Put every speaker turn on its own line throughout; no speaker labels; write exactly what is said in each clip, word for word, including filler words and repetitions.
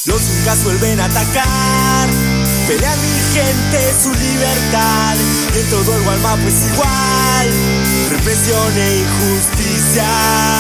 Los incas vuelven a atacar, pelean mi gente su libertad. Y en todo el Gualmapu es igual, represión e injusticia.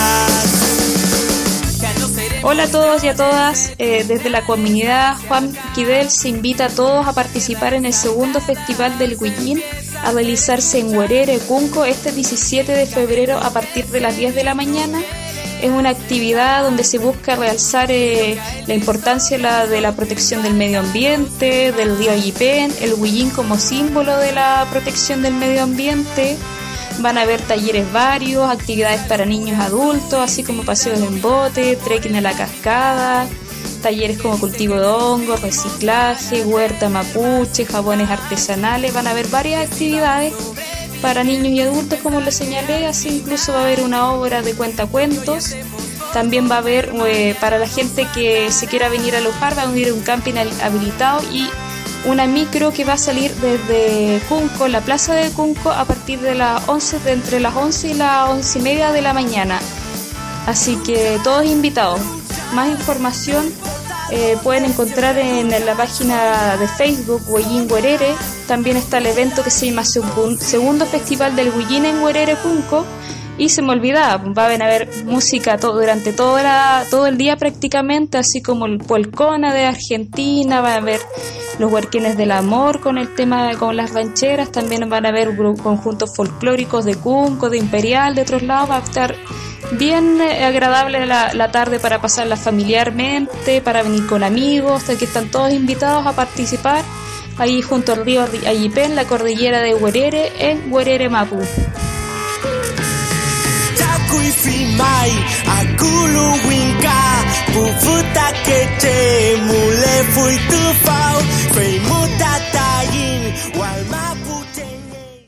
Hola a todos y a todas, eh, desde la comunidad Juan Quidel se invita a todos a participar en el segundo Festival del Huillín a realizarse en Huerere, Cunco, este diecisiete de febrero a partir de las diez de la mañana. Es una actividad donde se busca realzar eh, la importancia la, de la protección del medio ambiente, del río Ayipén, el Huillín como símbolo de la protección del medio ambiente. Van a haber talleres varios, actividades para niños y adultos, así como paseos en bote, trekking a la cascada, talleres como cultivo de hongos, reciclaje, huerta mapuche, jabones artesanales. Van a haber varias actividades para niños y adultos, como les señalé, así incluso va a haber una obra de cuentacuentos. También va a haber, eh, para la gente que se quiera venir a alojar, va a venir un camping habilitado y una micro que va a salir desde Cunco, la plaza de Cunco, a partir de las once, de entre las once y las once y media de la mañana. Así que todos invitados. Más información eh, pueden encontrar en la página de Facebook Huillín Huerere. También está el evento que se llama Segundo Festival del Huillín en Huerere, Cunco. Y se me olvidaba, va a haber música todo, durante todo, la, todo el día prácticamente, así como el Polcona de Argentina, va a haber los Huerquines del Amor con el tema, con las rancheras, también van a haber conjuntos folclóricos de Cunco, de Imperial, de otros lados. Va a estar bien agradable la, la tarde para pasarla familiarmente, para venir con amigos, que están todos invitados a participar ahí junto al río Ayipén, la cordillera de Huerere, en Huerere Mapu.
Kuifimai, akulu winka, pufuta keche, mule fui tu pau.